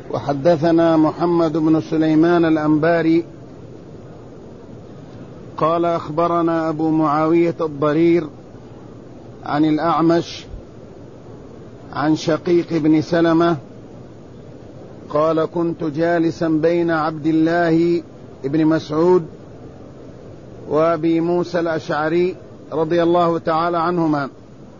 وحدثنا محمد بن سليمان الأنباري قال أخبرنا أبو معاوية الضرير عن الأعمش عن شقيق بن سلمة قال كنت جالسا بين عبد الله بن مسعود وأبي موسى الأشعري رضي الله تعالى عنهما،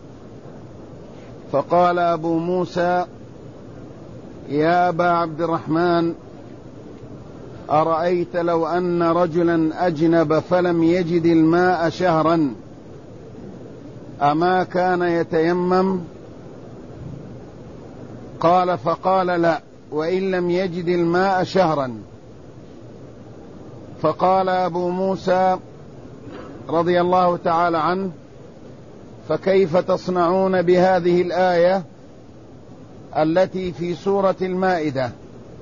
فقال أبو موسى: يا أبا عبد الرحمن، أرأيت لو أن رجلا أجنب فلم يجد الماء شهرا أما كان يتيمم؟ قال: فقال: لا، وإن لم يجد الماء شهرا. فقال أبو موسى رضي الله تعالى عنه: فكيف تصنعون بهذه الآية التي في سورة المائدة: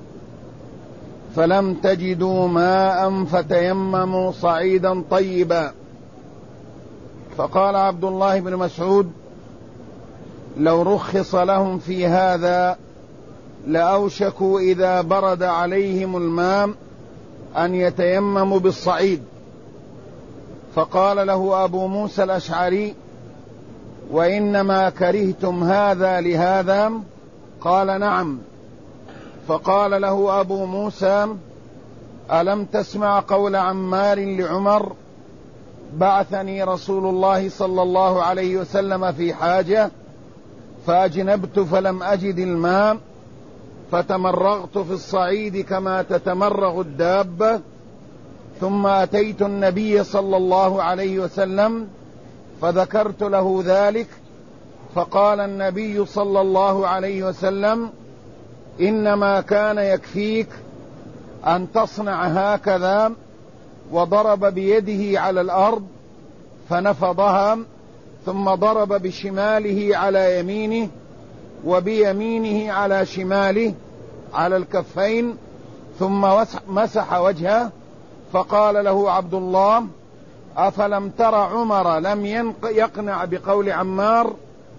فلم تجدوا ماء فتيمموا صعيدا طيبا؟ فقال عبد الله بن مسعود: لو رخص لهم في هذا لأوشكوا إذا برد عليهم الماء أن يتيمموا بالصعيد. فقال له أبو موسى الأشعري: وإنما كرهتم هذا لهذا؟ قال: نعم. فقال له أبو موسى: ألم تسمع قول عمار لعمر: بعثني رسول الله صلى الله عليه وسلم في حاجة فأجنبت فلم أجد الماء فتمرغت في الصعيد كما تتمرغ الدابة، ثم أتيت النبي صلى الله عليه وسلم فذكرت له ذلك، فقال النبي صلى الله عليه وسلم: إنما كان يكفيك أن تصنع هكذا، وضرب بيده على الأرض فنفضها، ثم ضرب بشماله على يمينه وبيمينه على شماله على الكفين، ثم مسح وجهه. فقال له عبد الله: أفلم تر عمر لم يقنع بقول عمار؟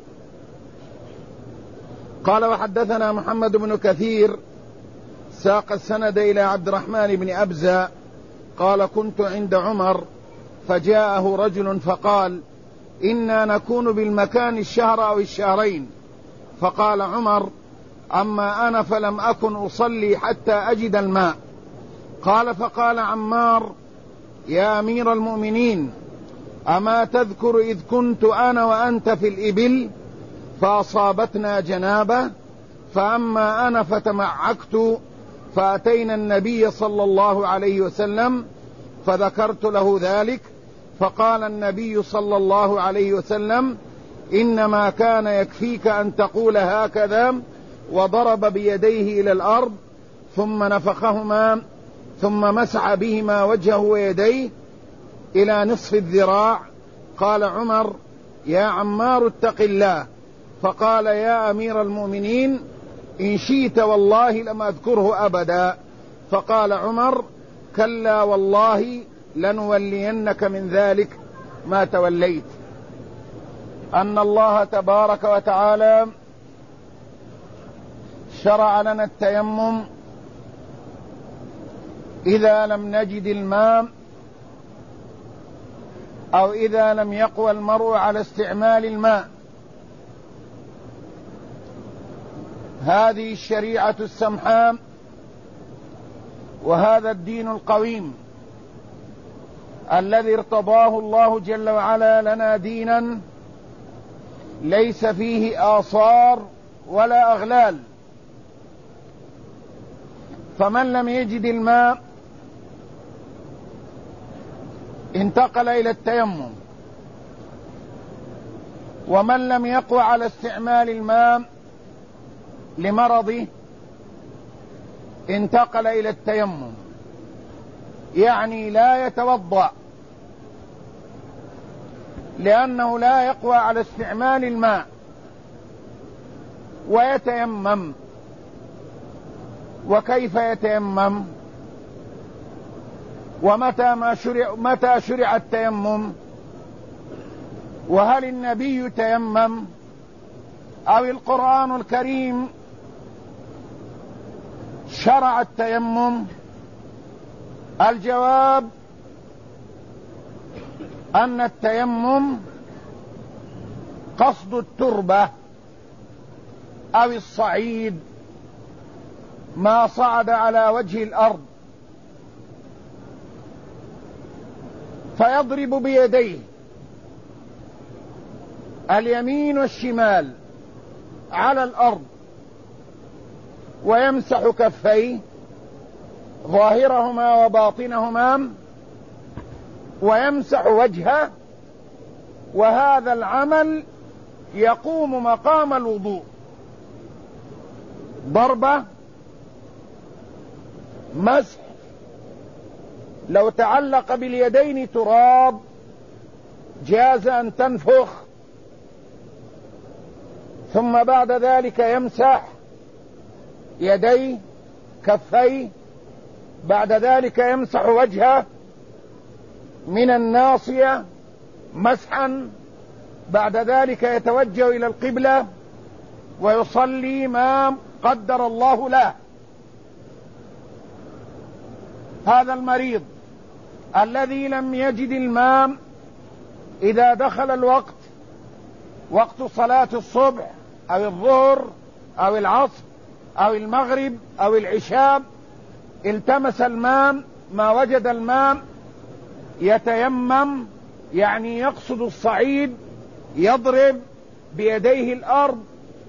قال: وحدثنا محمد بن كثير ساق السند إلى عبد الرحمن بن أبزة قال: كنت عند عمر فجاءه رجل فقال: إنا نكون بالمكان الشهر أو الشهرين. فقال عمر: أما أنا فلم أكن أصلي حتى أجد الماء. قال: فقال عمار: يا أمير المؤمنين، أما تذكر إذ كنت أنا وأنت في الإبل فأصابتنا جنابة، فأما أنا فتمعكت فأتينا النبي صلى الله عليه وسلم فذكرت له ذلك، فقال النبي صلى الله عليه وسلم: إنما كان يكفيك أن تقول هكذا، وضرب بيديه إلى الأرض ثم نفخهما ثم مسح بهما وجهه ويديه إلى نصف الذراع. قال عمر: يا عمار اتق الله. فقال: يا أمير المؤمنين، إن شئت والله لم أذكره أبدا. فقال عمر: كلا والله لنولينك من ذلك ما توليت. أن الله تبارك وتعالى شرع لنا التيمم إذا لم نجد الماء أو إذا لم يقوى المرء على استعمال الماء. هذه الشريعة السمحاء وهذا الدين القويم الذي ارتضاه الله جل وعلا لنا دينا ليس فيه آثار ولا أغلال. فمن لم يجد الماء انتقل إلى التيمم، ومن لم يقوى على استعمال الماء لمرضه انتقل إلى التيمم، يعني لا يتوضأ لأنه لا يقوى على استعمال الماء، ويتيمم. وكيف يتيمم؟ متى شرع التيمم؟ وهل النبي تيمم أو القرآن الكريم شرع التيمم؟ الجواب أن التيمم قصد التربة أو الصعيد، ما صعد على وجه الأرض، فيضرب بيديه اليمين والشمال على الأرض، ويمسح كفيه ظاهرهما وباطنهما، ويمسح وجهه، وهذا العمل يقوم مقام الوضوء. ضربة، مسح، لو تعلق باليدين تراب جاز أن تنفخ، ثم بعد ذلك يمسح يديه كفيه، بعد ذلك يمسح وجهه من الناصية مسحا، بعد ذلك يتوجه إلى القبلة ويصلي ما قدر الله له. هذا المريض الذي لم يجد الماء إذا دخل الوقت، وقت صلاة الصبح أو الظهر أو العصر أو المغرب أو العشاء، التمس الماء ما وجد الماء، يتيمم، يعني يقصد الصعيد، يضرب بيديه الأرض،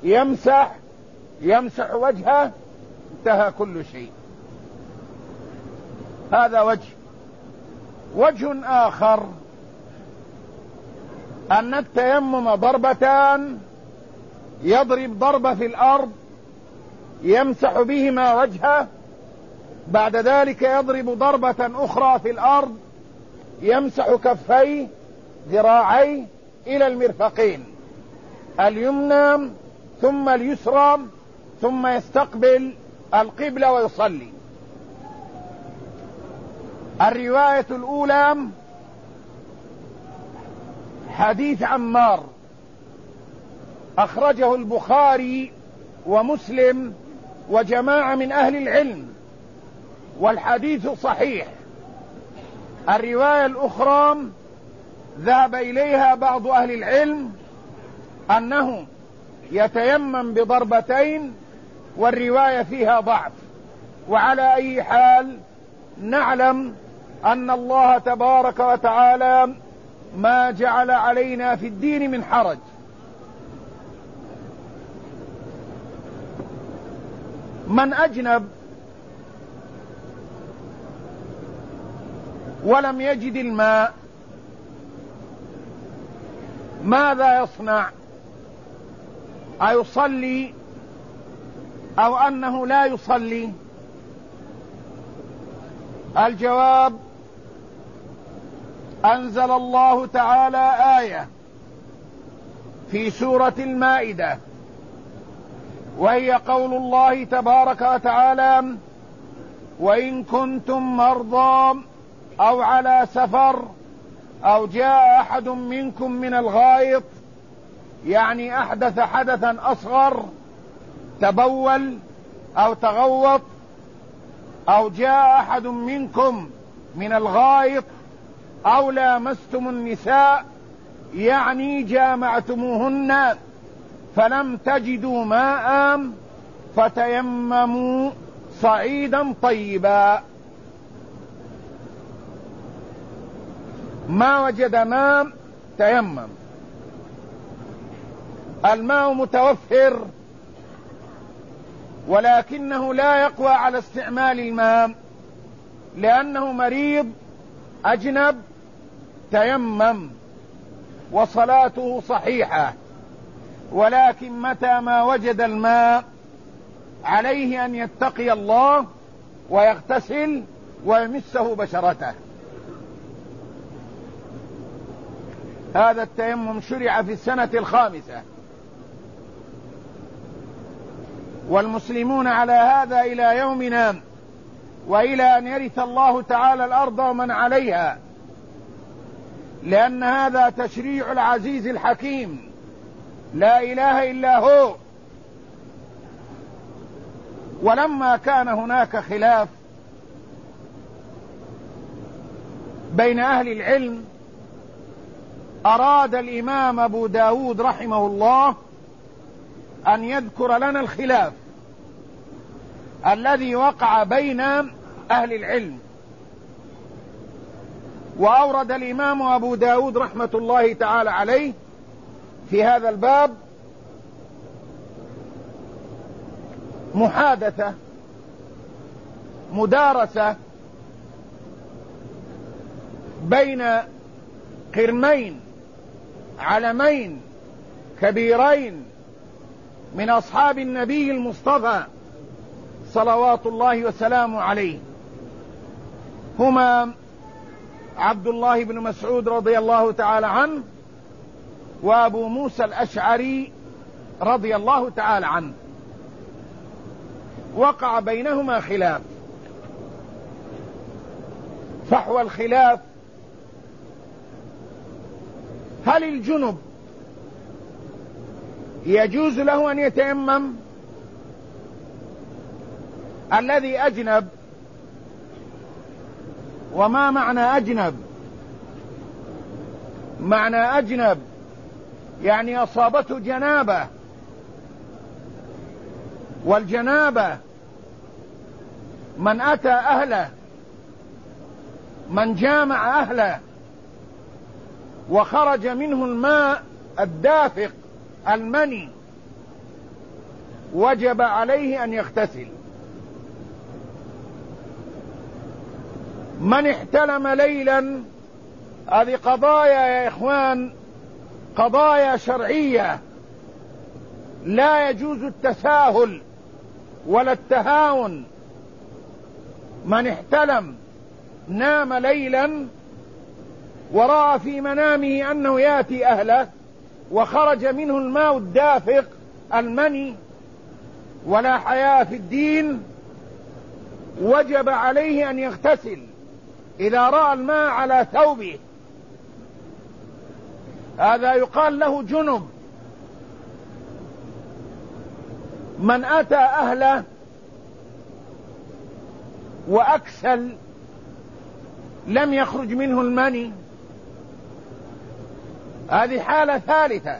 يمسح وجهه، انتهى كل شيء. هذا وجه آخر أن التيمم ضربتان، يضرب ضربة في الأرض يمسح بهما وجهه، بعد ذلك يضرب ضربة أخرى في الأرض يمسح كفيه ذراعيه إلى المرفقين، اليمنى ثم اليسرى، ثم يستقبل القبلة ويصلي. الرواية الأولى حديث عمار، أخرجه البخاري ومسلم وجماعة من أهل العلم، والحديث صحيح. الرواية الأخرى ذهب إليها بعض أهل العلم أنه يتيمم بضربتين، والرواية فيها ضعف. وعلى أي حال نعلم أن الله تبارك وتعالى ما جعل علينا في الدين من حرج. من أجنب ولم يجد الماء ماذا يصنع؟ أيصلي أو أنه لا يصلي؟ الجواب: أنزل الله تعالى آية في سورة المائدة، وهي قول الله تبارك وتعالى: وإن كنتم مرضى أو على سفر أو جاء أحد منكم من الغائط، يعني أحدث حدثا أصغر، تبول أو تغوط، أو جاء أحد منكم من الغائط أو لامستم النساء، يعني جامعتموهن فلم تجدوا ماء فتيمموا صعيدا طيبا. ما وجد ماء تيمم. الماء متوفر، ولكنه لا يقوى على استعمال الماء، لأنه مريض أجنب، تيمم وصلاته صحيحة. ولكن متى ما وجد الماء عليه أن يتقي الله ويغتسل ويمسه بشرته. هذا التيمم شرع في السنة 5، والمسلمون على هذا إلى يومنا، وإلى أن يرث الله تعالى الأرض ومن عليها، لأن هذا تشريع العزيز الحكيم لا إله إلا هو. ولما كان هناك خلاف بين أهل العلم أراد الإمام أبو داود رحمه الله أن يذكر لنا الخلاف الذي وقع بين أهل العلم. وأورد الإمام أبو داود رحمة الله تعالى عليه في هذا الباب محادثة مدارسة بين قرمين علمين كبيرين من أصحاب النبي المصطفى صلوات الله وسلامه عليه، هما عبد الله بن مسعود رضي الله تعالى عنه وأبو موسى الأشعري رضي الله تعالى عنه. وقع بينهما خلاف، فحوى الخلاف: هل الجنب يجوز له أن يتيمم؟ الذي أجنب، وما معنى أجنب؟ معنى أجنب يعني أصابته جنابة، والجنابة من أتى أهله، من جامع أهله وخرج منه الماء الدافق المني وجب عليه أن يغتسل. من احتلم ليلا، هذه قضايا يا إخوان، قضايا شرعية لا يجوز التساهل ولا التهاون. من احتلم نام ليلا ورأى في منامه أنه يأتي أهله وخرج منه الماء الدافق المني ولا حياء في الدين، وجب عليه أن يغتسل إذا رأى الماء على ثوبه. هذا يقال له جنب. من أتى أهله وأكسل لم يخرج منه المني، هذه حالة ثالثة.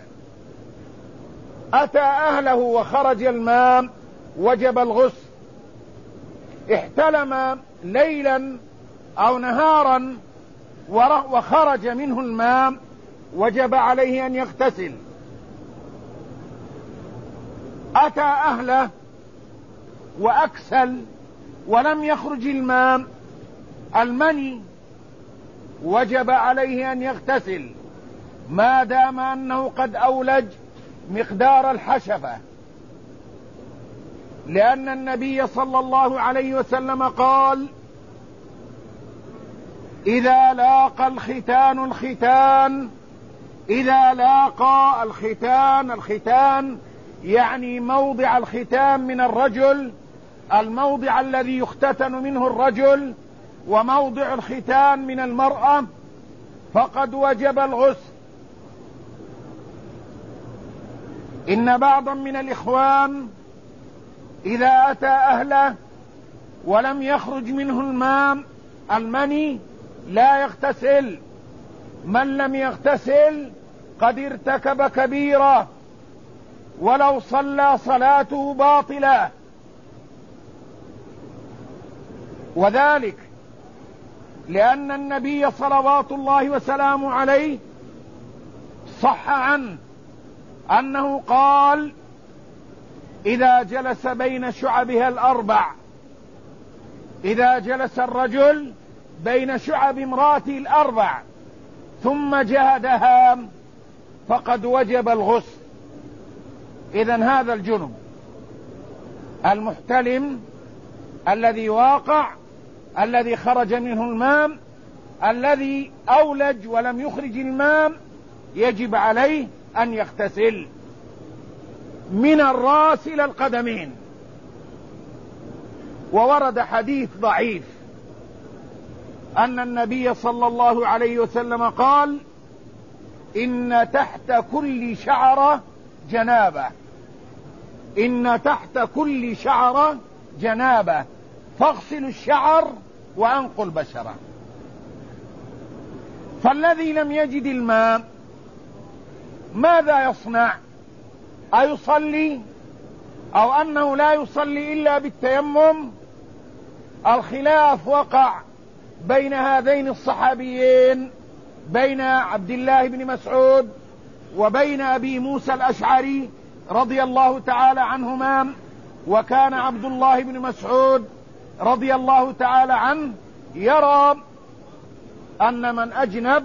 أتى أهله وخرج الماء وجب الغسل. احتلم ليلا أو نهارا وخرج منه الماء وجب عليه أن يغتسل. أتى أهله وأكسل ولم يخرج الماء المني وجب عليه أن يغتسل ما دام أنه قد أولج مقدار الحشفة، لأن النبي صلى الله عليه وسلم قال: إذا لاقى الختان الختان، إذا لاقى الختان يعني موضع الختان من الرجل، الموضع الذي يختتن منه الرجل، وموضع الختان من المرأة، فقد وجب الغسل. إن بعضا من الإخوان إذا أتى أهله ولم يخرج منه الماء المني لا يغتسل. من لم يغتسل قد ارتكب كبيرة ولو صلى صلاته باطلة. وذلك لأن النبي صلوات الله وسلامه عليه صح عنه أنه قال: إذا جلس بين شعبها الأربع، إذا جلس الرجل بين شعب امرأته الأربع ثم جهدها فقد وجب الغسل. إذن هذا الجنب المحتلم الذي واقع، الذي خرج منه الماء، الذي أولج ولم يخرج الماء، يجب عليه أن يغتسل من الرأس إلى القدمين. وورد حديث ضعيف أن النبي صلى الله عليه وسلم قال: إن تحت كل شعرة جنابة، إن تحت كل شعرة جنابة فاغسل الشعر وأنقوا البشرة. فالذي لم يجد الماء ماذا يصنع؟ أيصلي أو أنه لا يصلي إلا بالتيمم؟ الخلاف وقع بين هذين الصحابيين، بين عبد الله بن مسعود وبين أبي موسى الأشعري رضي الله تعالى عنهما. وكان عبد الله بن مسعود رضي الله تعالى عنه يرى أن من أجنب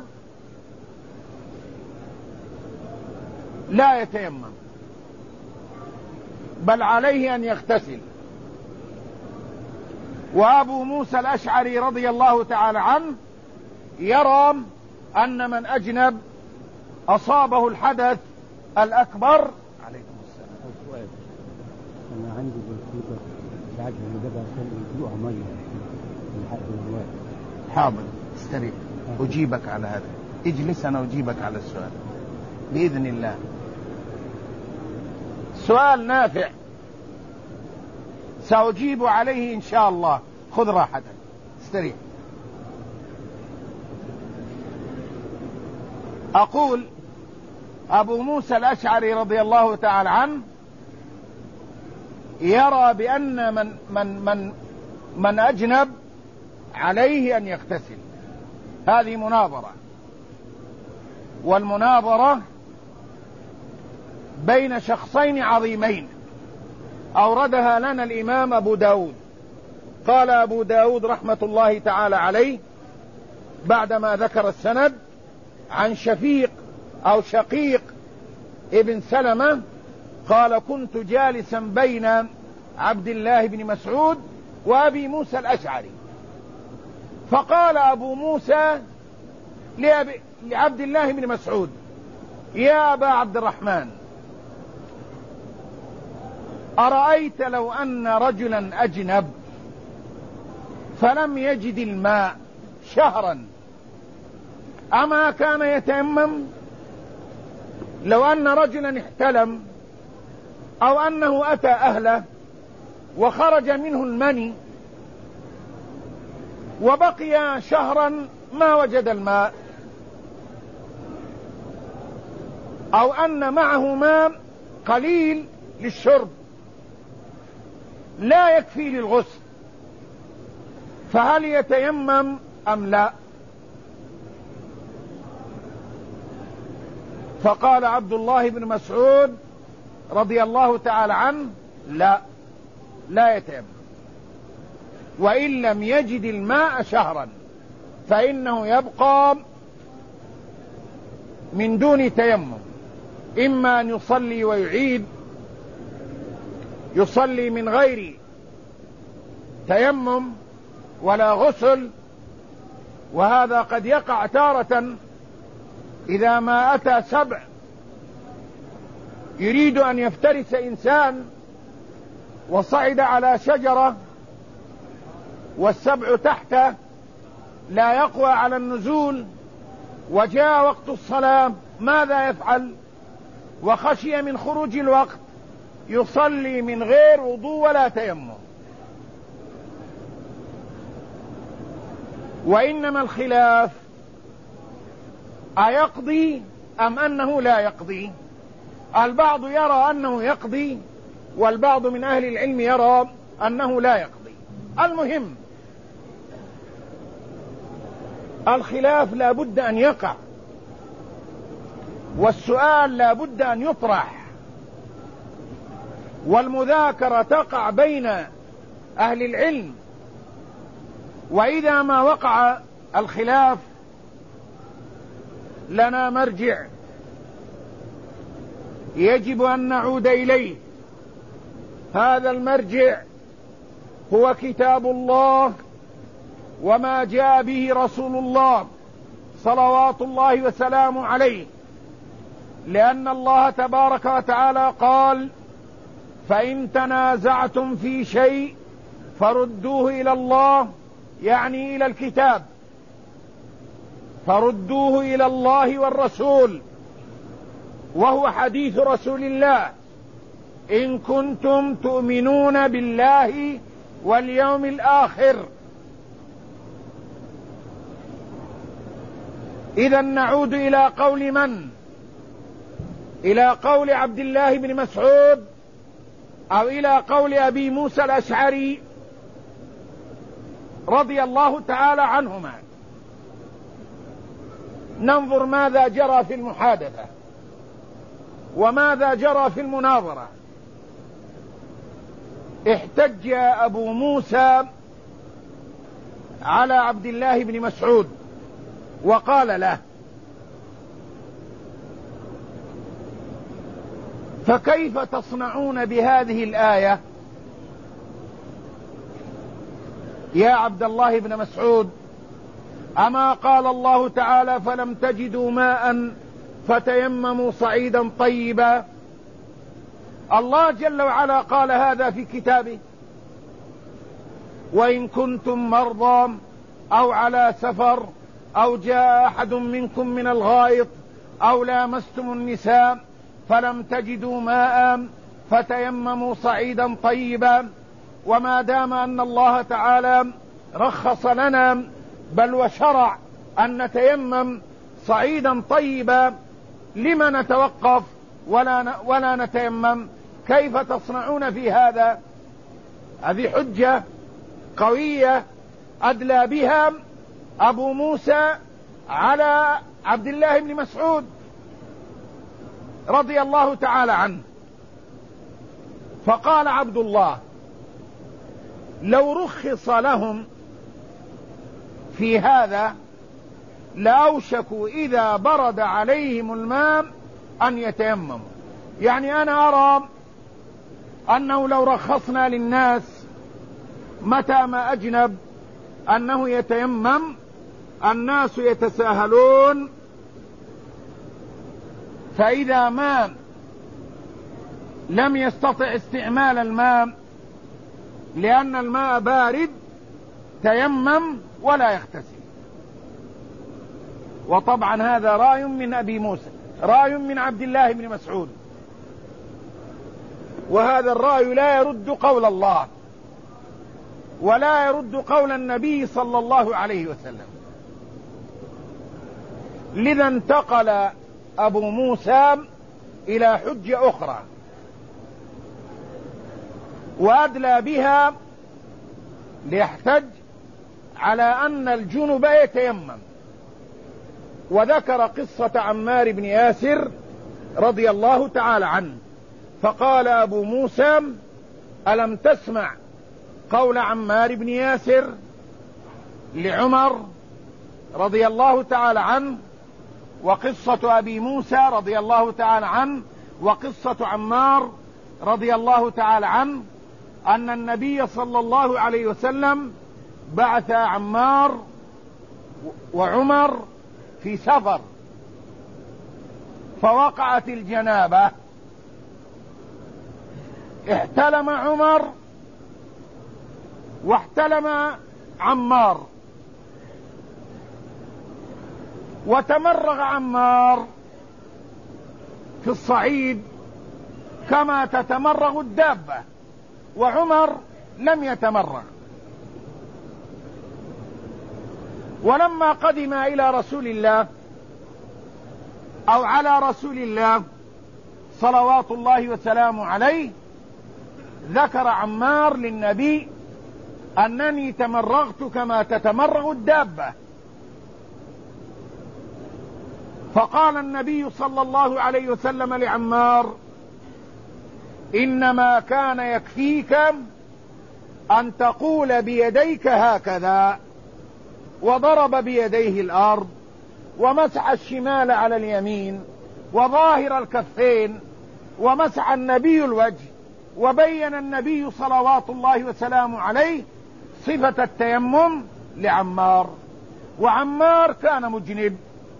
لا يتيمم بل عليه أن يغتسل. وأبو موسى الأشعري رضي الله تعالى عنه يرى أن من أجنب أصابه الحدث الأكبر. عليكم السلام. أنا عندي بالكتب بعد ما بدأ يطلعها مية. حاضر استريح أجيبك على هذا. اجلس أنا أجيبك على السؤال بإذن الله. سؤال نافع سأجيب عليه إن شاء الله. خذ راحتك استريح. أقول أبو موسى الأشعري رضي الله تعالى عنه يرى بأن من أجنب عليه أن يغتسل. هذه مناظرة، والمناظرة بين شخصين عظيمين أوردها لنا الإمام أبو داود. قال أبو داود رحمة الله تعالى عليه بعدما ذكر السند عن شفيق أو شقيق ابن سلمة قال كنت جالسا بين عبد الله بن مسعود وأبي موسى الأشعري، فقال أبو موسى لعبد الله بن مسعود يا أبا عبد الرحمن أرأيت لو أن رجلا أجنب فلم يجد الماء شهرا أما كان يتيمم؟ لو أن رجلا احتلم أو أنه أتى أهله وخرج منه المني وبقي شهرا ما وجد الماء، أو أن معه ماء قليل للشرب لا يكفي للغسل، فهل يتيمم أم لا؟ فقال عبد الله بن مسعود رضي الله تعالى عنه لا يتيمم، وإن لم يجد الماء شهرا فإنه يبقى من دون تيمم، إما أن يصلي ويعيد، يصلي من غير تيمم ولا غسل، وهذا قد يقع تارة إذا ما أتى سبع يريد أن يفترس إنسان وصعد على شجرة والسبع تحته لا يقوى على النزول، وجاء وقت الصلاة ماذا يفعل؟ وخشي من خروج الوقت يصلي من غير وضوء ولا تيمم. وإنما الخلاف أيقضي أم أنه لا يقضي؟ البعض يرى أنه يقضي، والبعض من أهل العلم يرى أنه لا يقضي. المهم الخلاف لا بد أن يقع، والسؤال لا بد أن يطرح، والمذاكرة تقع بين أهل العلم. وإذا ما وقع الخلاف لنا مرجع يجب أن نعود إليه. هذا المرجع هو كتاب الله وما جاء به رسول الله صلوات الله وسلامه عليه، لأن الله تبارك وتعالى قال فإن تنازعتم في شيء فردوه إلى الله، يعني إلى الكتاب، فردوه إلى الله والرسول، وهو حديث رسول الله إن كنتم تؤمنون بالله واليوم الآخر. إذا نعود إلى قول من؟ إلى قول عبد الله بن مسعود أو إلى قول أبي موسى الأشعري رضي الله تعالى عنهما. ننظر ماذا جرى في المحادثة وماذا جرى في المناظرة. احتج أبو موسى على عبد الله بن مسعود وقال له: فكيف تصنعون بهذه الآية يا عبد الله بن مسعود؟ أما قال الله تعالى: فلم تجدوا ماء فتيمموا صعيدا طيبا؟ الله جل وعلا قال هذا في كتابه: وإن كنتم مرضى أو على سفر أو جاء أحد منكم من الغائط أو لامستم النساء فلم تجدوا ماء فتيمموا صعيدا طيبا. وما دام أن الله تعالى رخص لنا بل وشرع أن نتيمم صعيدا طيبا، لما نتوقف ولا نتيمم؟ كيف تصنعون في هذا؟ هذه حجة قوية أدلى بها أبو موسى على عبد الله بن مسعود رضي الله تعالى عنه. فقال عبد الله: لو رخص لهم في هذا لأوشكوا إذا برد عليهم الماء أن يتيمموا. يعني أنا أرى أنه لو رخصنا للناس متى ما أجنب أنه يتيمم، الناس يتساهلون، فإذا ما لم يستطع استعمال الماء لأن الماء بارد تيمم ولا يغتسل. وطبعا هذا رأي من أبي موسى، رأي من عبد الله بن مسعود، وهذا الرأي لا يرد قول الله ولا يرد قول النبي صلى الله عليه وسلم. لذا انتقل أبو موسى إلى حجة أخرى وأدلى بها ليحتج على أن الجنب يتيمم، وذكر قصة عمار بن ياسر رضي الله تعالى عنه. فقال أبو موسى: ألم تسمع قول عمار بن ياسر لعمر رضي الله تعالى عنه، وقصة أبي موسى رضي الله تعالى عنه وقصة عمار رضي الله تعالى عنه أن النبي صلى الله عليه وسلم بعث عمار وعمر في سفر فوقعت الجنابة، احتلم عمر واحتلم عمار، وتمرغ عمار في الصعيد كما تتمرغ الدابة، وعمر لم يتمرغ. ولما قدم إلى رسول الله أو على رسول الله صلوات الله وسلامه عليه، ذكر عمار للنبي: أنني تمرغت كما تتمرغ الدابة. فقال النبي صلى الله عليه وسلم لعمار: إنما كان يكفيك أن تقول بيديك هكذا، وضرب بيديه الأرض ومسح الشمال على اليمين وظاهر الكفين، ومسح النبي الوجه، وبين النبي صلوات الله وسلامه عليه صفة التيمم لعمار، وعمار كان مجنب.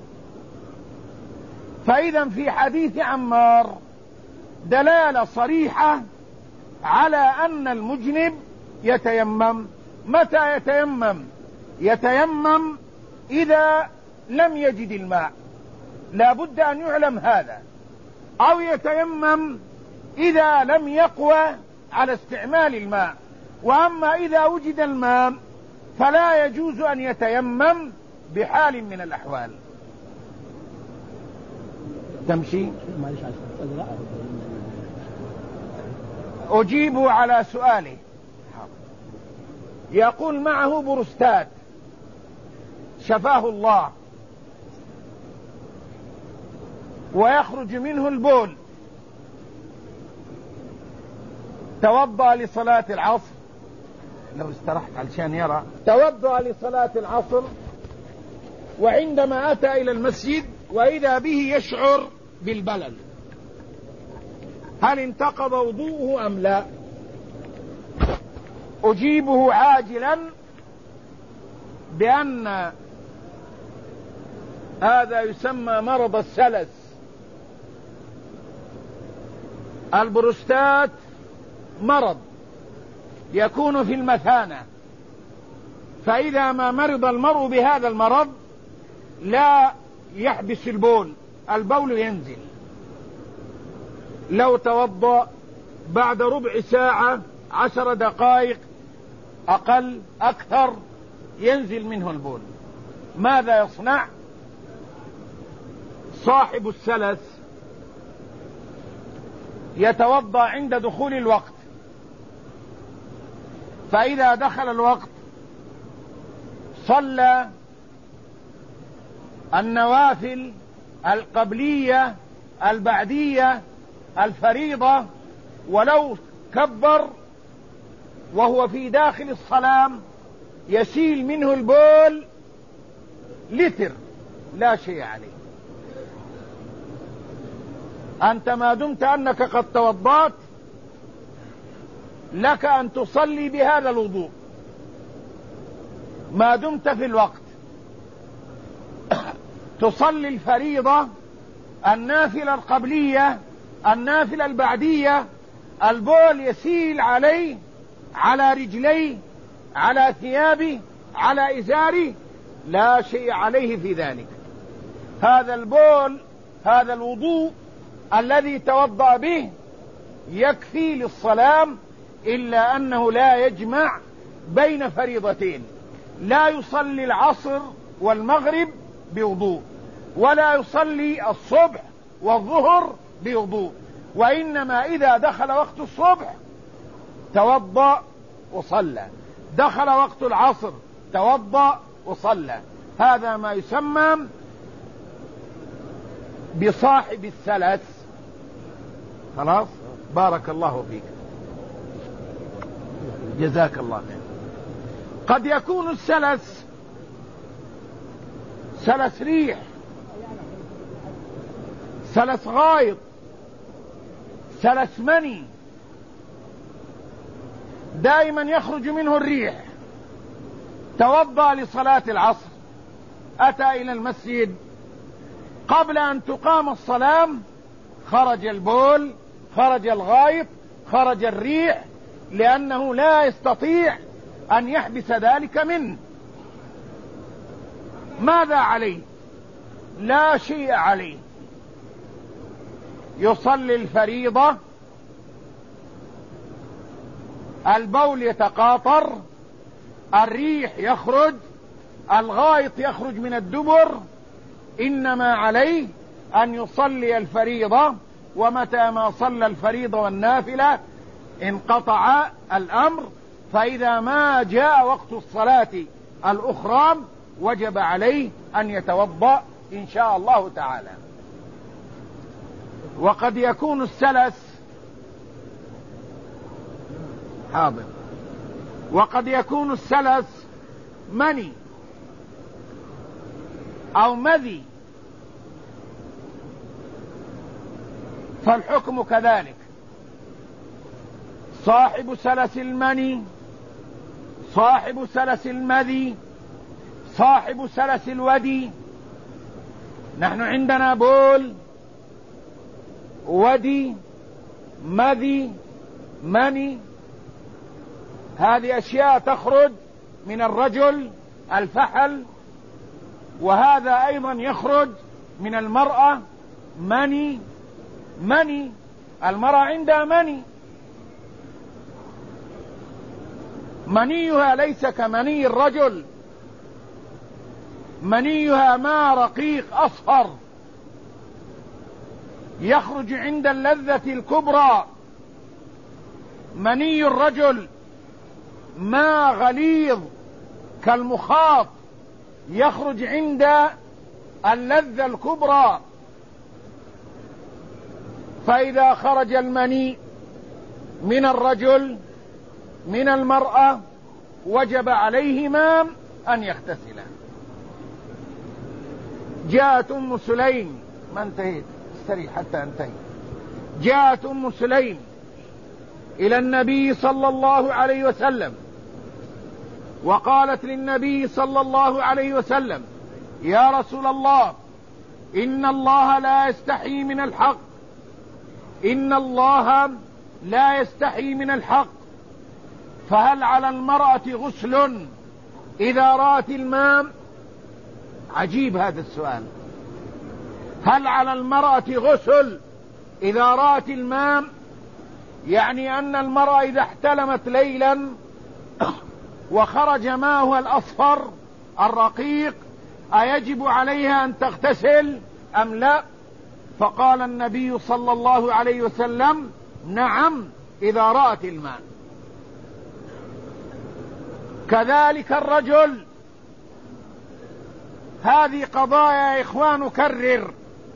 فإذا في حديث عمار دلالة صريحة على أن المجنب يتيمم. متى يتيمم؟ يتيمم إذا لم يجد الماء، لا بد أن يعلم هذا، أو يتيمم إذا لم يقوى على استعمال الماء، وأما إذا وجد الماء فلا يجوز أن يتيمم بحال من الأحوال. تمشي. أجيب على سؤاله. يقول معه بروستات شفاه الله ويخرج منه البول، توضأ لصلاة العصر، لو استرحت علشان يرى، توضأ لصلاة العصر، وعندما أتى إلى المسجد وإذا به يشعر بالبلل، هل انتقض وضوءه أم لا؟ أجيبه عاجلا بأن هذا يسمى مرض السلس. البروستات مرض يكون في المثانة، فإذا ما مرض المرء بهذا المرض لا يحبس البول ينزل. لو توضأ بعد ربع ساعة 10 دقائق أقل أكثر ينزل منه البول. ماذا يصنع؟ صاحب السلس يتوضأ عند دخول الوقت، فإذا دخل الوقت صلى النوافل القبلية البعدية الفريضة، ولو كبر وهو في داخل الصلاة يسيل منه البول لتر لا شيء عليه. أنت ما دمت أنك قد توضأت لك أن تصلي بهذا الوضوء ما دمت في الوقت. تصلي الفريضة، النافلة القبلية، النافلة البعدية، البول يسيل عليه، على رجليه، على ثيابه، على إزاره، لا شيء عليه في ذلك. هذا البول، هذا الوضوء الذي توضأ به يكفي للصلاة، إلا أنه لا يجمع بين فريضتين. لا يصلي العصر والمغرب بوضوء، ولا يصلي الصبح والظهر بوضوء، وإنما إذا دخل وقت الصبح توضأ وصلى، دخل وقت العصر توضأ وصلى. هذا ما يسمى بصاحب السلس. خلاص، بارك الله فيك، جزاك الله خير. قد يكون السلس سلس ريح، سلس غائط، سلس مني، دائما يخرج منه الريح. توضأ لصلاة العصر، أتى إلى المسجد، قبل أن تقام الصلاة خرج البول، خرج الغائط، خرج الريح، لأنه لا يستطيع أن يحبس ذلك منه. ماذا عليه؟ لا شيء عليه. يصلي الفريضة، البول يتقاطر، الريح يخرج، الغائط يخرج من الدبر، إنما عليه أن يصلي الفريضة، ومتى ما صلى الفريضة والنافلة انقطع الأمر. فإذا ما جاء وقت الصلاة الأخرى وجب عليه أن يتوضأ إن شاء الله تعالى. وقد يكون السلس حاضر، وقد يكون السلس مني أو مذي، فالحكم كذلك. صاحب سلس المني، صاحب سلس المذي، صاحب سلس الودي. نحن عندنا بول، ودي، مذي، مني، هذه أشياء تخرج من الرجل، الفحل، وهذا أيضا يخرج من المرأة، مني، المرأة عندها مني. منيها ليس كمني الرجل، منيها ماء رقيق أصفر يخرج عند اللذة الكبرى. مني الرجل ماء غليظ كالمخاط يخرج عند اللذة الكبرى. فإذا خرج المني من الرجل من المرأة وجب عليهما أن يغتسلا. جاءت أم سليم، ما انتهيت، استريح حتى انتهي. جاءت أم سليم إلى النبي صلى الله عليه وسلم وقالت للنبي صلى الله عليه وسلم: يا رسول الله، إن الله لا يستحي من الحق، إن الله لا يستحي من الحق، فهل على المرأة غسل إذا رأت الماء؟ عجيب هذا السؤال. هل على المرأة غسل إذا رأت الماء؟ يعني أن المرأة إذا احتلمت ليلا وخرج ماءها الأصفر الرقيق أيجب عليها أن تغتسل أم لا؟ فقال النبي صلى الله عليه وسلم: نعم إذا رأت الماء. كذلك الرجل. هذه قضايا يا إخوان نكرر،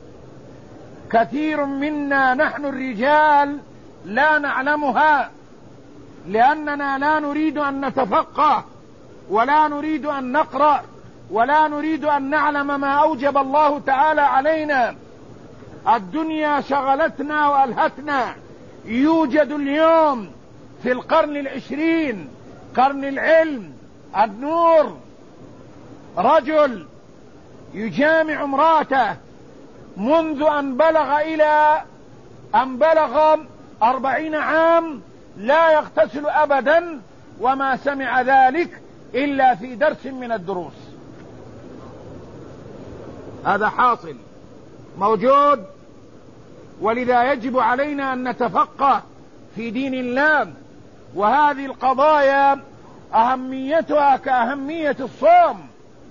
كثير منا نحن الرجال لا نعلمها، لأننا لا نريد أن نتفقه ولا نريد أن نقرأ ولا نريد أن نعلم ما أوجب الله تعالى علينا. الدنيا شغلتنا وألهتنا. يوجد اليوم في القرن العشرين، قرن العلم، النور، رجل يجامع امرأته منذ أن بلغ 40 عام لا يغتسل أبدا، وما سمع ذلك إلا في درس من الدروس. هذا حاصل موجود، ولذا يجب علينا أن نتفقه في دين الله. وهذه القضايا أهميتها كأهمية الصوم.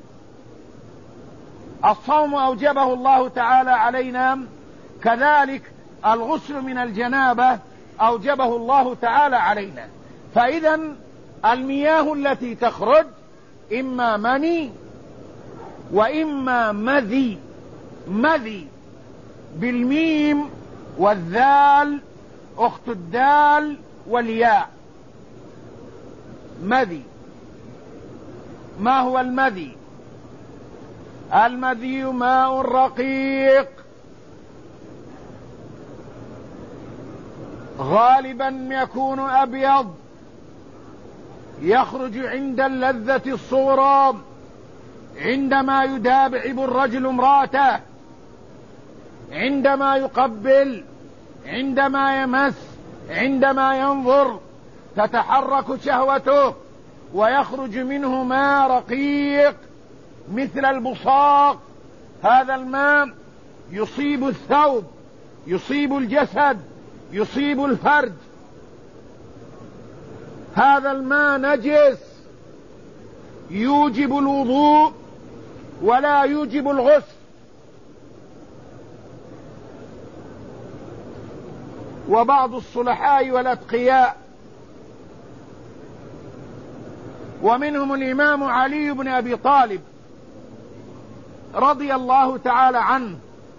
الصوم أوجبه الله تعالى علينا، كذلك الغسل من الجنابة أوجبه الله تعالى علينا. فإذا المياه التي تخرج إما مني وإما مذي. مذي بالميم والذال أخت الدال والياء. مذي. ما هو المذي؟ المذي ماء رقيق غالبا يكون أبيض، يخرج عند اللذة الصغرى، عندما يدابعب الرجل امرأته، عندما يقبل، عندما يمس، عندما ينظر تتحرك شهوته، ويخرج منه ماء رقيق مثل البصاق. هذا الماء يصيب الثوب، يصيب الجسد، يصيب الفرج. هذا الماء نجس يوجب الوضوء ولا يوجب الغسل. وبعض الصلحاء والأتقياء ومنهم الإمام علي بن أبي طالب رضي الله تعالى عنه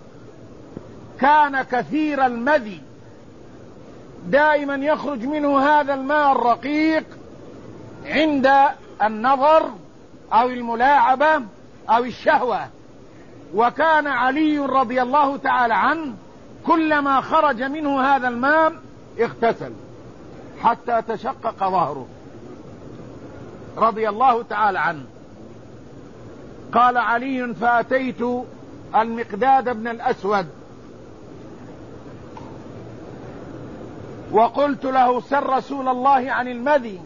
كان كثير المذي، دائما يخرج منه هذا الماء الرقيق عند النظر أو الملاعبة أو الشهوة. وكان علي رضي الله تعالى عنه كلما خرج منه هذا الماء اغتسل حتى تشقق ظهره رضي الله تعالى عنه. قال علي: فأتيت المقداد بن الأسود وقلت له: سل رسول الله عن المذي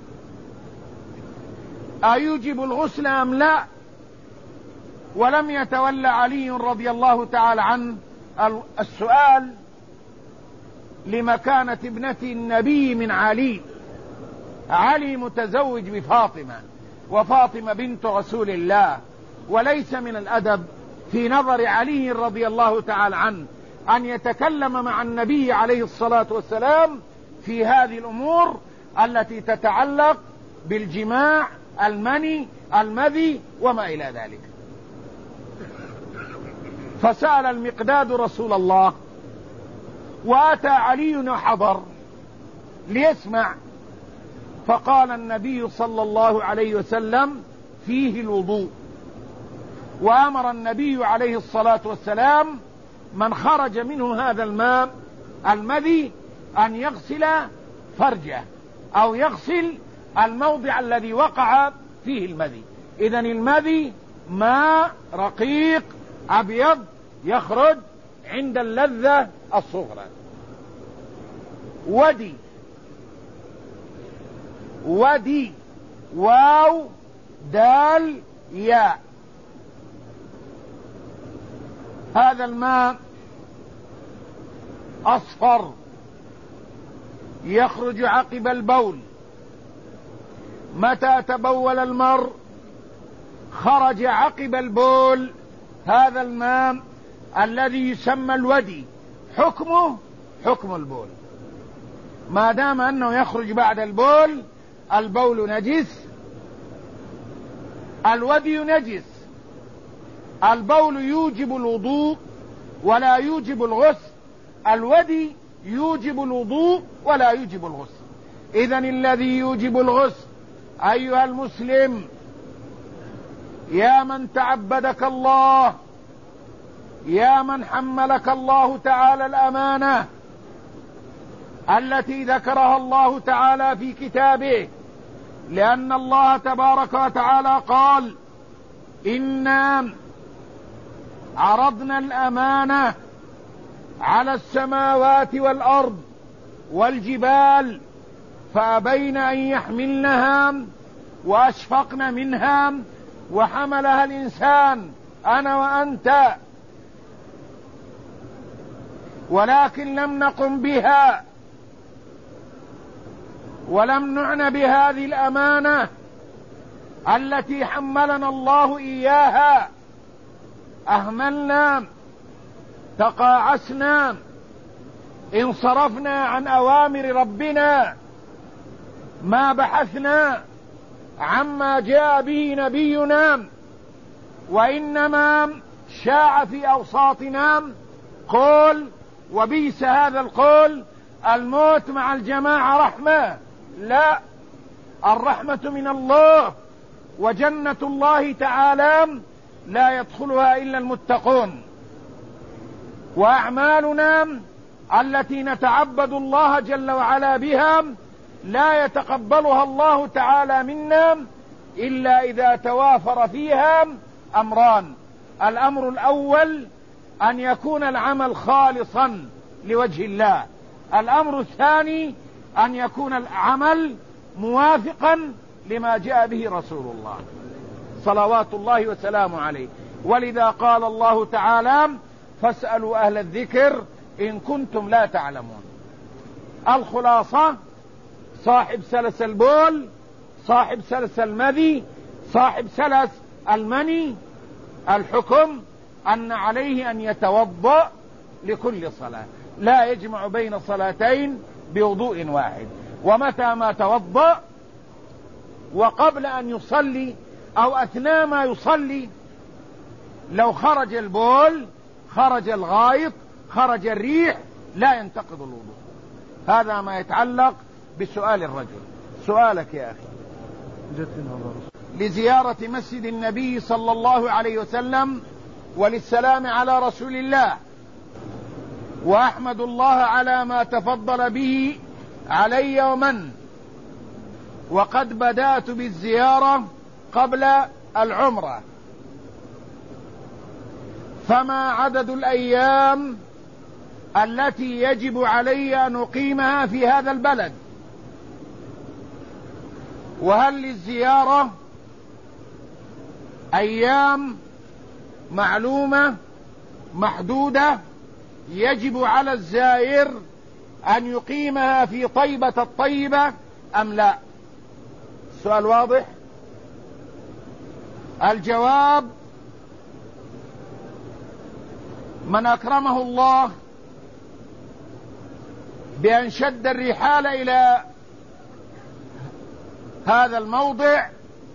أيوجب الغسل أم لا؟ ولم يتولى علي رضي الله تعالى عنه السؤال لمكانة ابنة النبي من علي، علي متزوج بفاطمة، وفاطمة بنت رسول الله، وليس من الأدب في نظر علي رضي الله تعالى عنه أن يتكلم مع النبي عليه الصلاة والسلام في هذه الأمور التي تتعلق بالجماع، المني، المذي وما إلى ذلك. فسأل المقداد رسول الله، وأتى علي وحضر ليسمع، فقال النبي صلى الله عليه وسلم فيه الوضوء. وأمر النبي عليه الصلاة والسلام من خرج منه هذا الماء المذي أن يغسل فرجه أو يغسل الموضع الذي وقع فيه المذي. إذن المذي ماء رقيق أبيض يخرج عند اللذة الصغرى. ودي واو دال ياء. هذا الماء أصفر يخرج عقب البول. متى تبول المرء خرج عقب البول هذا الماء الذي يسمى الودي، حكمه حكم البول، ما دام أنه يخرج بعد البول. البول نجس، الودي نجس. البول يوجب الوضوء ولا يوجب الغسل، الودي يوجب الوضوء ولا يوجب الغسل. إذن الذي يوجب الغسل أيها المسلم، يا من تعبدك الله، يا من حملك الله تعالى الأمانة التي ذكرها الله تعالى في كتابه، لأن الله تبارك وتعالى قال: إنا عرضنا الأمانة على السماوات والأرض والجبال فأبين أن يحملنها وأشفقن منها وحملها الإنسان، أنا وأنت، ولكن لم نقم بها ولم نعن بهذه الأمانة التي حملنا الله إياها. أهملنا، تقاعسنا، انصرفنا عن أوامر ربنا، ما بحثنا عما جاء به نبينا، وإنما شاع في أوساطنا قول، وبئس هذا القول: الموت مع الجماعة رحمة. لا، الرحمة من الله، وجنة الله تعالى لا يدخلها إلا المتقون. وأعمالنا التي نتعبد الله جل وعلا بها لا يتقبلها الله تعالى منا إلا إذا توافر فيها أمران: الأمر الأول أن يكون العمل خالصا لوجه الله، الأمر الثاني أن يكون العمل موافقا لما جاء به رسول الله صلوات الله وسلامه عليه. ولذا قال الله تعالى: فاسألوا أهل الذكر إن كنتم لا تعلمون. الخلاصة: صاحب سلس البول، صاحب سلس المذي، صاحب سلس المني، الحكم أن عليه أن يتوضأ لكل صلاة، لا يجمع بين صلاتين بوضوء واحد. ومتى ما توضأ وقبل أن يصلي أو أثناء ما يصلي، لو خرج البول، خرج الغائط، خرج الريح، لا ينتقض الوضوء. هذا ما يتعلق بسؤال الرجل. سؤالك يا أخي: لزيارة مسجد النبي صلى الله عليه وسلم وللسلام على رسول الله، وأحمد الله على ما تفضل به علي ومن، وقد بدأت بالزيارة قبل العمرة، فما عدد الأيام التي يجب علي أن أقيمها في هذا البلد؟ وهل للزيارة أيام معلومة محدودة يجب على الزائر أن يقيمها في طيبة الطيبة أم لا؟ السؤال واضح؟ الجواب: من أكرمه الله بأن شد الرحال إلى هذا الموضع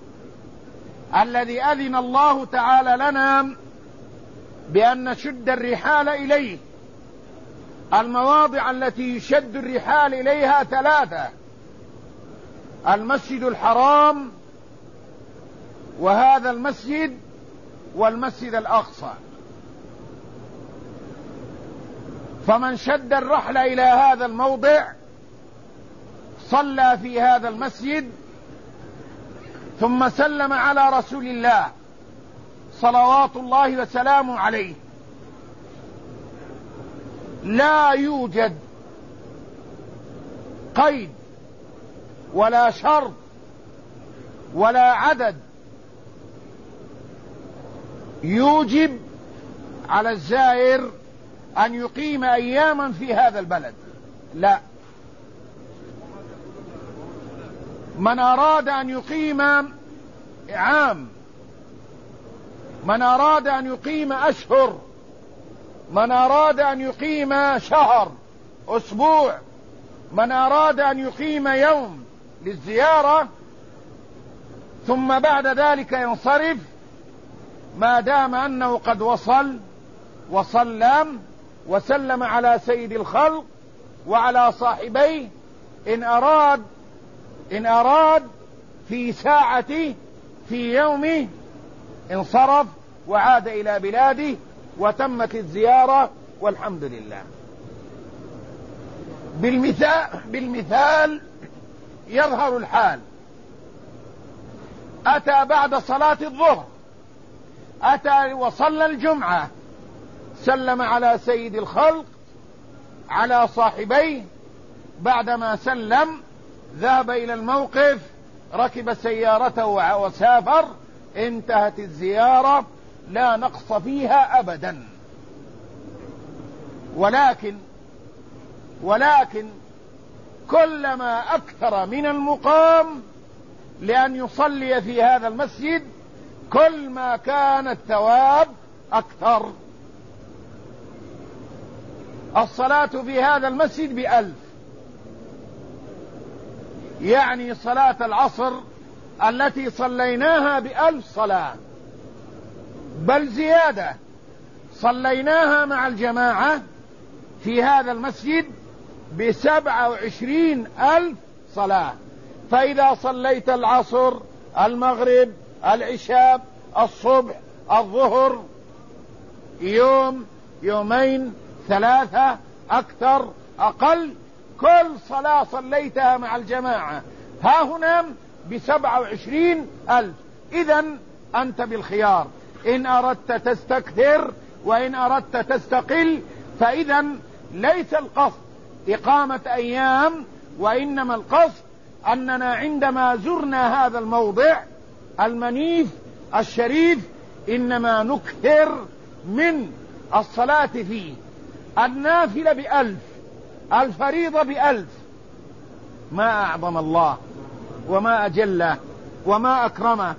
الذي أذن الله تعالى لنا بأن نشد الرحال إليه. المواضع التي يشد الرحال إليها 3: المسجد الحرام، وهذا المسجد، والمسجد الأقصى. فمن شد الرحل إلى هذا الموضع صلى في هذا المسجد، ثم سلم على رسول الله صلوات الله وسلامه عليه. لا يوجد قيد ولا شرط ولا عدد يوجب على الزائر أن يقيم أياما في هذا البلد، لا. من أراد أن يقيم عام، من أراد أن يقيم أشهر، من أراد أن يقيم شهر، أسبوع، من أراد أن يقيم يوم للزيارة ثم بعد ذلك ينصرف، ما دام أنه قد وصل وسلم على سيد الخلق وعلى صاحبيه، إن أراد في ساعته في يومه انصرف وعاد إلى بلاده وتمت الزيارة والحمد لله. بالمثال يظهر الحال: أتى بعد صلاة الظهر، أتى وصلى الجمعة، سلم على سيد الخلق على صاحبيه، بعدما سلم ذهب إلى الموقف، ركب سيارته وسافر، انتهت الزيارة، لا نقص فيها أبدا. ولكن كلما أكثر من المقام لأن يصلي في هذا المسجد كل ما كان الثواب أكثر. الصلاة في هذا المسجد 1000، يعني صلاة العصر التي صليناها 1000 صلاة، بل زيادة، صليناها مع الجماعة في هذا المسجد 27,000 صلاة. فإذا صليت العصر، المغرب، العشاء، الصبح، الظهر، يوم، يومين، 3، أكثر، أقل، كل صلاة صليتها مع الجماعة ها هنا 27,000. إذن أنت بالخيار، إن أردت تستكثر وإن أردت تستقل. فإذن ليس القصد إقامة أيام، وإنما القصد أننا عندما زرنا هذا الموضع المنيف الشريف إنما نكثر من الصلاة فيه. النافلة 1000، الفريضة 1000. ما أعظم الله وما أجله وما أكرمه.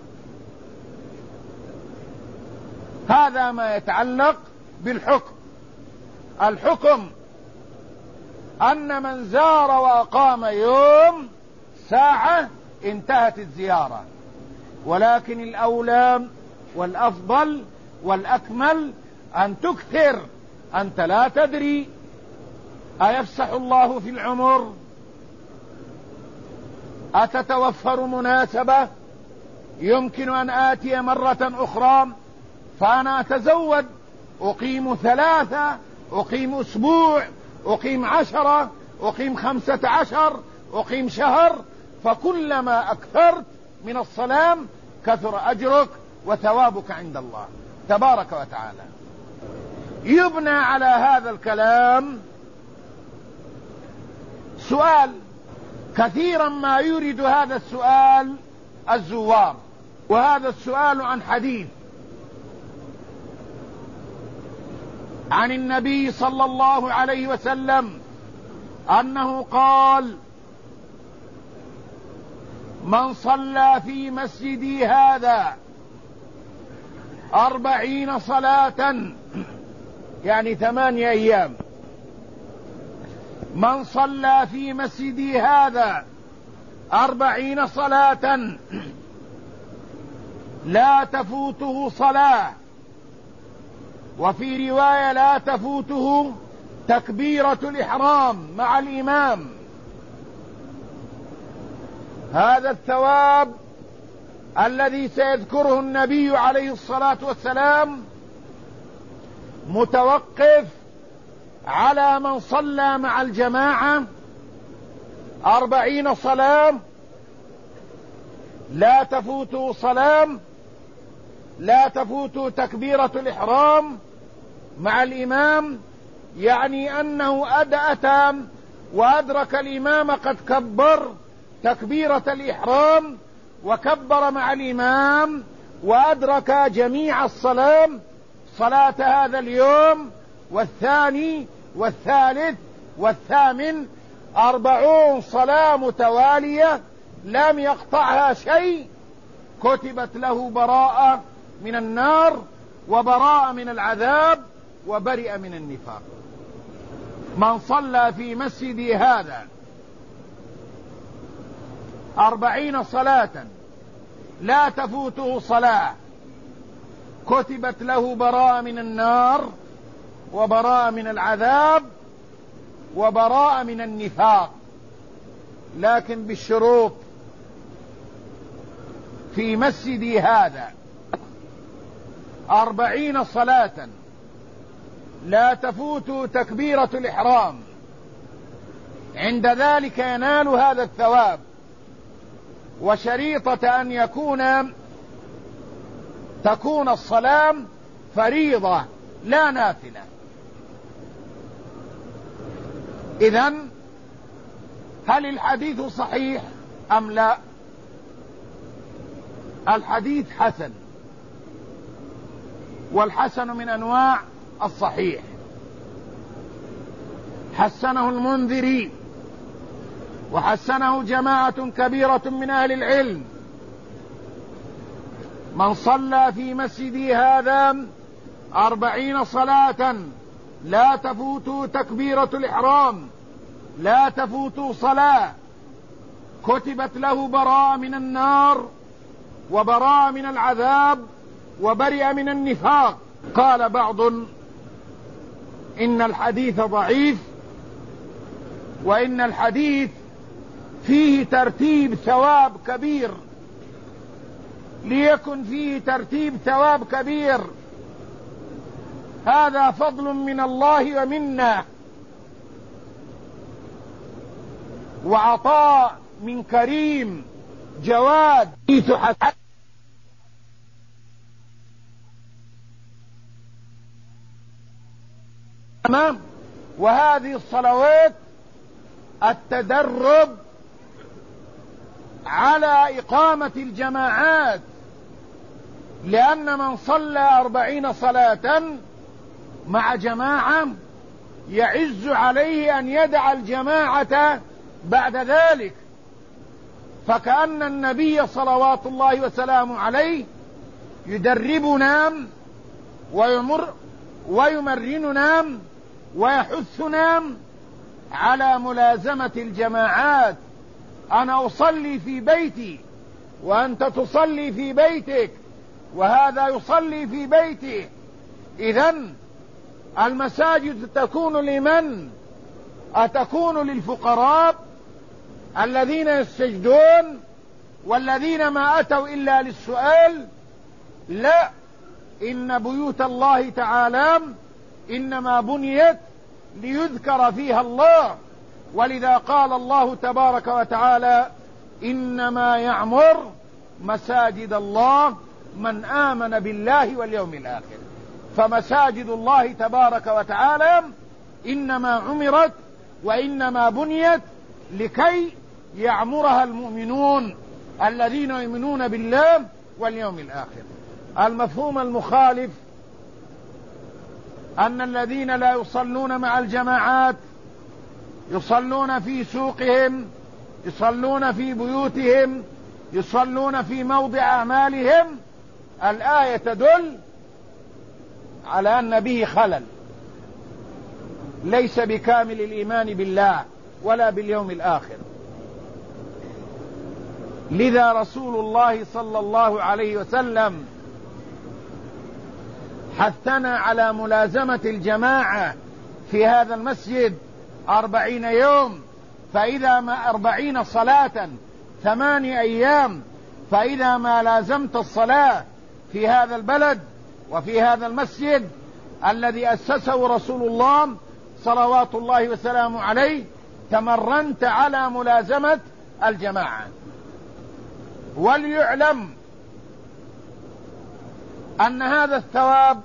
هذا ما يتعلق بالحكم. الحكم أن من زار وأقام يوم، ساعة، انتهت الزيارة. ولكن الأولى والأفضل والأكمل أن تكثر. أنت لا تدري أيفسح الله في العمر، أتتوفر مناسبة يمكن أن آتي مرة أخرى فأنا أتزود، أقيم 3، أقيم أسبوع، أقيم 10، أقيم 15، أقيم شهر. فكلما أكثرت من الصلاة كثر أجرك وثوابك عند الله تبارك وتعالى. يبنى على هذا الكلام سؤال. كثيرا ما يورد هذا السؤال الزوار، وهذا السؤال عن حديث عن النبي صلى الله عليه وسلم أنه قال: من صلى في مسجدي هذا 40 صلاة، يعني 8 أيام، من صلى في مسجدي هذا 40 صلاة لا تفوته صلاة، وفي رواية لا تفوته تكبيرة الإحرام مع الإمام. هذا الثواب الذي سيذكره النبي عليه الصلاة والسلام متوقف على من صلى مع الجماعة 40 صلاة لا تفوته صلاة، لا تفوته تكبيرة الإحرام مع الإمام، يعني أنه أتى وأدرك الإمام قد كبر تكبيرة الإحرام وكبر مع الإمام، وأدرك جميع الصلاة، صلاة هذا اليوم والثاني والثالث والثامن، 40 صلاة متوالية لم يقطعها شيء، كتبت له براءة من النار وبراءة من العذاب وبرئ من النفاق. من صلى في مسجدي هذا 40 صلاة لا تفوته صلاة، كتبت له براءة من النار وبراءة من العذاب وبراءة من النفاق، لكن بالشروط. في مسجدي هذا 40 صلاة لا تفوت تكبيرة الإحرام، عند ذلك ينال هذا الثواب، وشريطة أن تكون الصلاة فريضة لا نافلة. إذن هل الحديث صحيح أم لا؟ الحديث حسن، والحسن من أنواع الصحيح، حسنه المنذري وحسنه جماعة كبيرة من أهل العلم. من صلى في مسجدي هذا 40 صلاة لا تفوت تكبيرة الإحرام، لا تفوت صلاة، كتبت له براءة من النار وبراءة من العذاب وبرئ من النفاق. قال بعض إن الحديث ضعيف، وإن الحديث فيه ترتيب ثواب كبير، ليكن فيه ترتيب ثواب كبير، هذا فضل من الله ومنا، وعطاء من كريم جواد. وهذه الصلوات التدرب على إقامة الجماعات، لأن من صلى 40 صلاة مع جماعة يعز عليه أن يدع الجماعة بعد ذلك، فكأن النبي صلوات الله وسلامه عليه يدربنا ويمرننا ويحثنا على ملازمة الجماعات. أنا أصلي في بيتي وأنت تصلي في بيتك وهذا يصلي في بيته، إذن المساجد تكون لمن؟ أتكون للفقراء الذين يستجدون والذين ما أتوا إلا للسؤال؟ لا، إن بيوت الله تعالى إنما بنيت ليذكر فيها الله، ولذا قال الله تبارك وتعالى إنما يعمر مساجد الله من آمن بالله واليوم الآخر. فمساجد الله تبارك وتعالى إنما عمرت وإنما بنيت لكي يعمرها المؤمنون الذين يؤمنون بالله واليوم الآخر. المفهوم المخالف أن الذين لا يصلون مع الجماعات يصلون في سوقهم، يصلون في بيوتهم، يصلون في موضع أعمالهم، الآية تدل على أن به خلل، ليس بكامل الإيمان بالله ولا باليوم الآخر. لذا رسول الله صلى الله عليه وسلم حثنا على ملازمة الجماعة في هذا المسجد 40 يوم، فإذا ما 40 صلاة 8 أيام، فإذا ما لازمت الصلاة في هذا البلد وفي هذا المسجد الذي أسسه رسول الله صلوات الله وسلامه عليه، تمرنت على ملازمة الجماعة. وليعلم أن هذا الثواب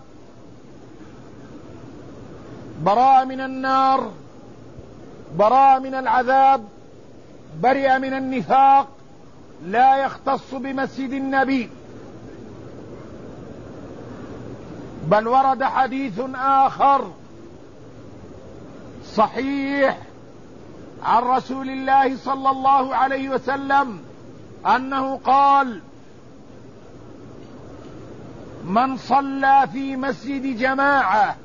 براء من النار، براء من العذاب، برئ من النفاق، لا يختص بمسجد النبي. بل ورد حديث آخر صحيح عن رسول الله صلى الله عليه وسلم أنه قال: من صلى في مسجد جماعة،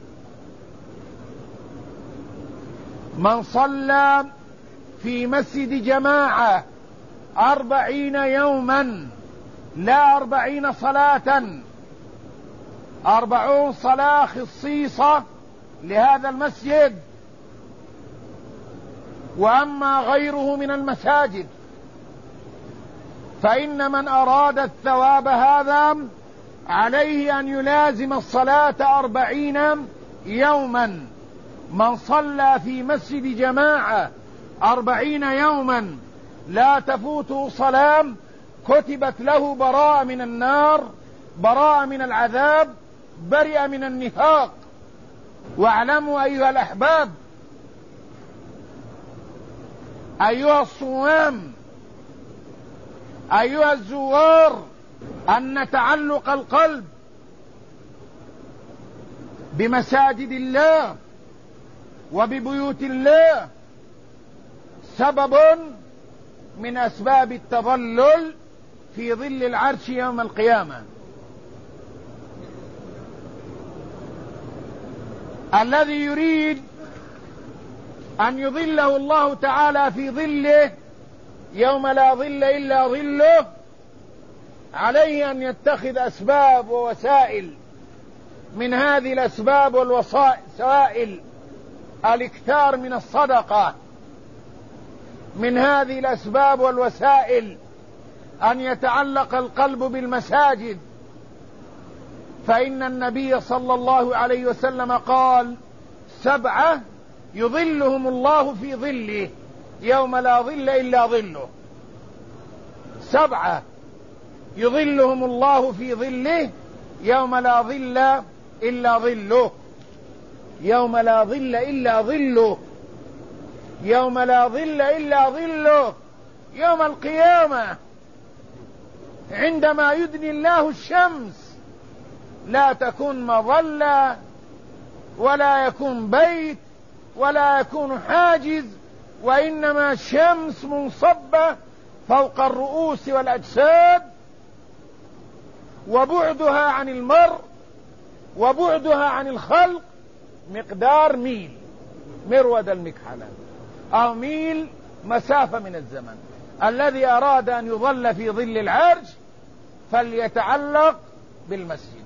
من صلى في مسجد جماعة 40 يوما، لا 40 صلاة، 40 صلاة خصيصة لهذا المسجد، وأما غيره من المساجد فإن من أراد الثواب هذا عليه أن يلازم الصلاة 40 يوما. من صلى في مسجد جماعة 40 يوما لا تفوته صلاة كتبت له براءة من النار، براءة من العذاب، برئ من النفاق. واعلموا أيها الأحباب، أيها الصوام، أيها الزوار، أن تعلق القلب بمساجد الله وببيوت الله سبب من أسباب التظلل في ظل العرش يوم القيامة. الذي يريد أن يظله الله تعالى في ظله يوم لا ظل إلا ظله عليه أن يتخذ أسباب ووسائل. من هذه الأسباب والوسائل الاكثار من الصدقة، من هذه الأسباب والوسائل أن يتعلق القلب بالمساجد، فإن النبي صلى الله عليه وسلم قال: 7 يظلهم الله في ظله يوم لا ظل إلا ظله. 7 يظلهم الله في ظله يوم لا ظل إلا ظله، يوم لا ظل إلا ظله، يوم لا ظل إلا ظله، يوم القيامة عندما يدني الله الشمس لا تكون مظلة ولا يكون بيت ولا يكون حاجز، وإنما شمس منصبة فوق الرؤوس والأجساد، وبعدها عن المرء وبعدها عن الخلق مقدار ميل، مرود المكحلة، أو ميل مسافة من الزمن. الذي أراد أن يظل في ظل العرش فليتعلق بالمسجد،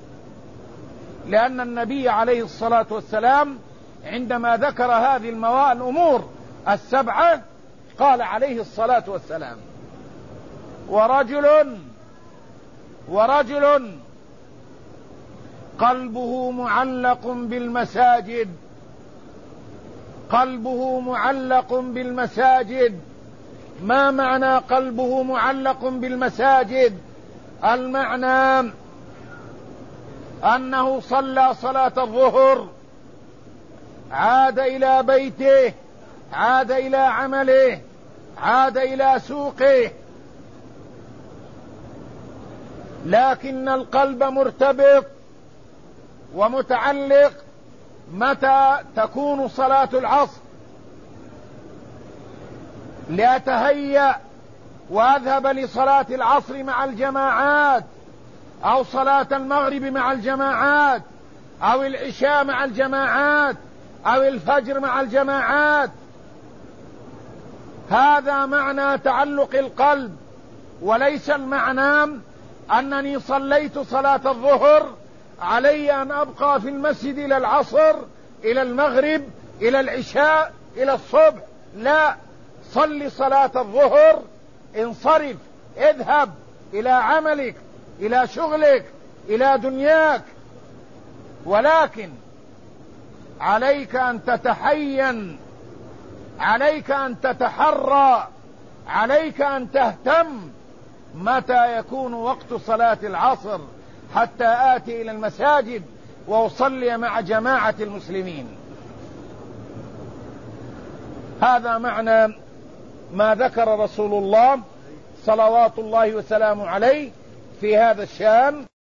لأن النبي عليه الصلاة والسلام عندما ذكر هذه الأمور 7 قال عليه الصلاة والسلام: ورجل قلبه معلق بالمساجد، قلبه معلق بالمساجد. ما معنى قلبه معلق بالمساجد؟ المعنى أنه صلى صلاة الظهر، عاد إلى بيته، عاد إلى عمله، عاد إلى سوقه، لكن القلب مرتبط ومتعلق. متى تكون صلاة العصر؟ لأتهيأ وأذهب لصلاة العصر مع الجماعات، أو صلاة المغرب مع الجماعات، أو العشاء مع الجماعات، أو الفجر مع الجماعات. هذا معنى تعلق القلب، وليس المعنى أنني صليت صلاة الظهر علي أن أبقى في المسجد إلى العصر، إلى المغرب، إلى العشاء، إلى الصبح. لا، صل صلاة الظهر، انصرف، اذهب إلى عملك، إلى شغلك، إلى دنياك. ولكن عليك أن تتحين، عليك أن تتحرى، عليك أن تهتم متى يكون وقت صلاة العصر حتى آتي إلى المساجد وأصلي مع جماعة المسلمين. هذا معنى ما ذكر رسول الله صلوات الله وسلامه عليه في هذا الشأن.